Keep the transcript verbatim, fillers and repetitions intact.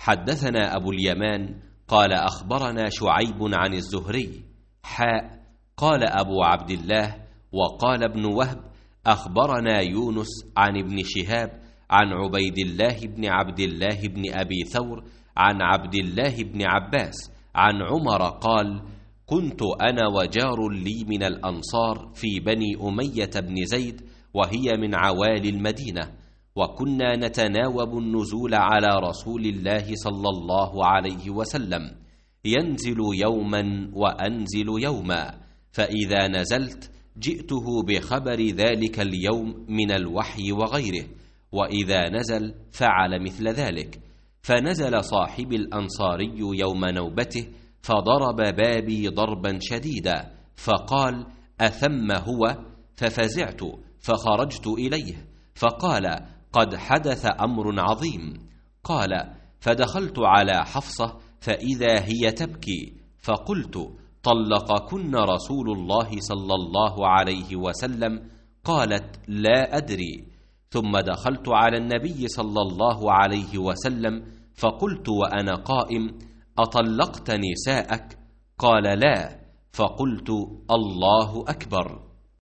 حدثنا أبو اليمان قال أخبرنا شعيب عن الزهري حاء قال أبو عبد الله وقال ابن وهب أخبرنا يونس عن ابن شهاب عن عبيد الله بن عبد الله بن أبي ثور عن عبد الله بن عباس عن عمر قال كنت أنا وجار لي من الأنصار في بني أمية بن زيد وهي من عوالي المدينة، وكنا نتناوب النزول على رسول الله صلى الله عليه وسلم، ينزل يوما وأنزل يوما، فإذا نزلت جئته بخبر ذلك اليوم من الوحي وغيره، وإذا نزل فعل مثل ذلك. فنزل صاحب الأنصاري يوم نوبته فضرب بابي ضربا شديدا، فقال أثم هو؟ ففزعت فخرجت إليه، فقال قد حدث أمر عظيم. قال فدخلت على حفصة فإذا هي تبكي، فقلت طلقكن رسول الله صلى الله عليه وسلم؟ قالت لا أدري. ثم دخلت على النبي صلى الله عليه وسلم فقلت وأنا قائم أطلقت نساءك؟ قال لا. فقلت الله أكبر.